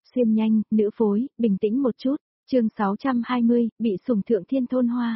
xuyên nhanh, nữ phối, bình tĩnh một chút, chương 620, bị sủng thượng thiên thôn hoa.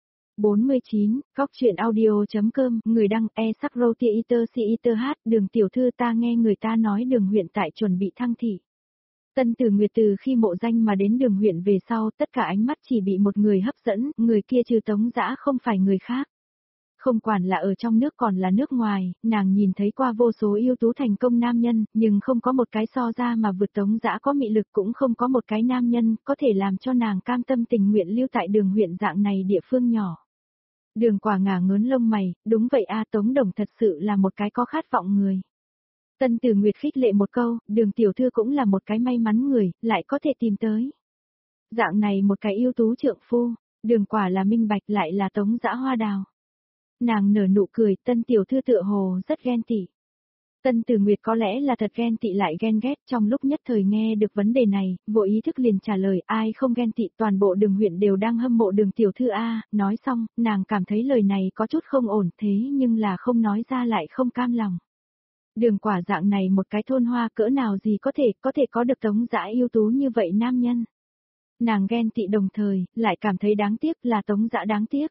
49, góc truyện audio.com, người đăng sắc roti iter si iter hát, Đường tiểu thư ta nghe người ta nói Đường huyện tại chuẩn bị thăng thị. Tân Tử Nguyệt từ khi mộ danh mà đến Đường huyện về sau, tất cả ánh mắt chỉ bị một người hấp dẫn, người kia trừ Tống Dã không phải người khác. Không quản là ở trong nước còn là nước ngoài, nàng nhìn thấy qua vô số ưu tú thành công nam nhân, nhưng không có một cái so ra mà vượt Tống Dã có mị lực, cũng không có một cái nam nhân có thể làm cho nàng cam tâm tình nguyện lưu tại Đường huyện dạng này địa phương nhỏ. Đường Quả ngả ngớn lông mày, đúng vậy a, Tống Đồng thật sự là một cái có khát vọng người. Tân Tử Nguyệt khích lệ một câu, Đường tiểu thư cũng là một cái may mắn người, lại có thể tìm tới. Dạng này một cái ưu tú trượng phu, Đường Quả là minh bạch lại là Tống Dã hoa đào. Nàng nở nụ cười, Tân tiểu thư tựa hồ rất ghen tị. Tân Tử Nguyệt có lẽ là thật ghen tị lại ghen ghét, trong lúc nhất thời nghe được vấn đề này, vô ý thức liền trả lời, ai không ghen tị, toàn bộ Đường huyện đều đang hâm mộ Đường tiểu thư a. Nói xong, nàng cảm thấy lời này có chút không ổn, thế nhưng là không nói ra lại không cam lòng. Đường Quả dạng này một cái thôn hoa cỡ nào gì có thể có được Tống Dã ưu tú như vậy nam nhân. Nàng ghen tị đồng thời, lại cảm thấy đáng tiếc, là Tống Dã đáng tiếc.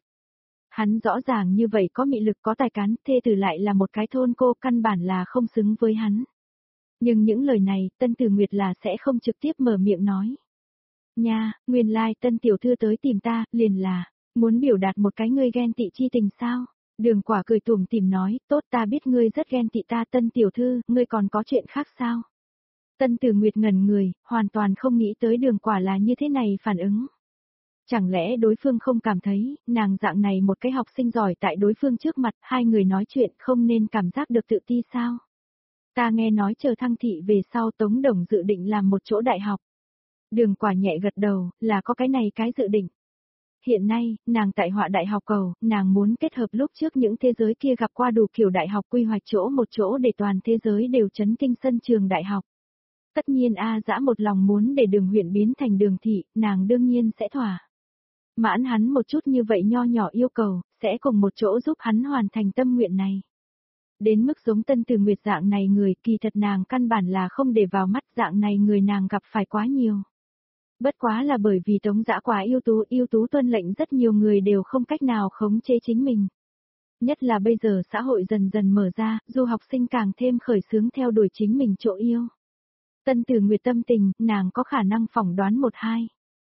Hắn rõ ràng như vậy có mị lực có tài cán, thê tử lại là một cái thôn cô, căn bản là không xứng với hắn. Nhưng những lời này, Tân Tử Nguyệt là sẽ không trực tiếp mở miệng nói. Nha, nguyên lai Tân tiểu thư tới tìm ta, liền là, muốn biểu đạt một cái ngươi ghen tị chi tình sao? Đường Quả cười tủm tỉm nói, tốt, ta biết ngươi rất ghen tị ta Tân tiểu thư, ngươi còn có chuyện khác sao? Tân Tử Nguyệt ngẩn người, hoàn toàn không nghĩ tới Đường Quả là như thế này phản ứng. Chẳng lẽ đối phương không cảm thấy, nàng dạng này một cái học sinh giỏi tại đối phương trước mặt, hai người nói chuyện không nên cảm giác được tự ti sao? Ta nghe nói chờ thăng thị về sau Tống Đồng dự định làm một chỗ đại học. Đường Quả nhẹ gật đầu, là có cái này cái dự định. Hiện nay, nàng tại Họa Đại học cầu, nàng muốn kết hợp lúc trước những thế giới kia gặp qua đủ kiểu đại học quy hoạch chỗ một chỗ để toàn thế giới đều chấn kinh sân trường đại học. Tất nhiên Dã một lòng muốn để Đường huyện biến thành Đường thị, nàng đương nhiên sẽ thỏa. Mãn hắn một chút như vậy nho nhỏ yêu cầu, sẽ cùng một chỗ giúp hắn hoàn thành tâm nguyện này. Đến mức giống Tân Tử Nguyệt dạng này người, kỳ thật nàng căn bản là không để vào mắt, dạng này người nàng gặp phải quá nhiều. Bất quá là bởi vì Tống Dã quá ưu tú tuân lệnh rất nhiều người đều không cách nào khống chế chính mình. Nhất là bây giờ xã hội dần dần mở ra, du học sinh càng thêm khởi xướng theo đuổi chính mình chỗ yêu. Tân Tử Nguyệt tâm tình, nàng có khả năng phỏng đoán một hai.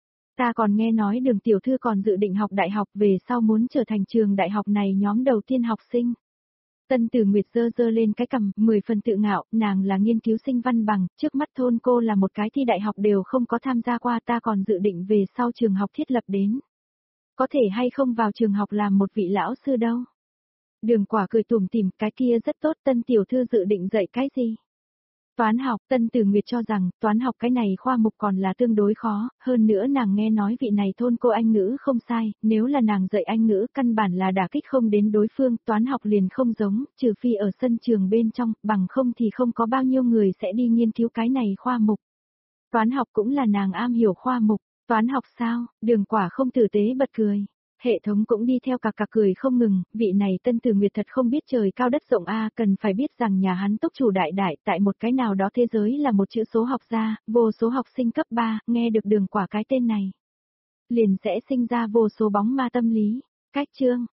Ta còn nghe nói Đường tiểu thư còn dự định học đại học, về sau muốn trở thành trường đại học này nhóm đầu tiên học sinh. Tân Tử Nguyệt giơ lên cái cằm, 10 phần tự ngạo, nàng là nghiên cứu sinh văn bằng, trước mắt thôn cô là một cái thi đại học đều không có tham gia qua, ta còn dự định về sau trường học thiết lập đến. Có thể hay không vào trường học làm một vị lão sư đâu. Đường Quả cười tủm tỉm, cái kia rất tốt, Tân tiểu thư dự định dạy cái gì? Toán học, Tân Tử Nguyệt cho rằng, toán học cái này khoa mục còn là tương đối khó, hơn nữa nàng nghe nói vị này thôn cô Anh ngữ không sai, nếu là nàng dạy Anh ngữ căn bản là đả kích không đến đối phương, toán học liền không giống, trừ phi ở sân trường bên trong, bằng không thì không có bao nhiêu người sẽ đi nghiên cứu cái này khoa mục. Toán học cũng là nàng am hiểu khoa mục, toán học sao, Đường Quả không tử tế bật cười. Hệ thống cũng đi theo cặc cười không ngừng, vị này Tân Tử Nguyệt thật không biết trời cao đất rộng cần phải biết rằng nhà hắn túc chủ đại tại một cái nào đó thế giới là một chữ số học gia, vô số học sinh cấp 3, nghe được Đường Quả cái tên này. Liền sẽ sinh ra vô số bóng ma tâm lý. Cách chương,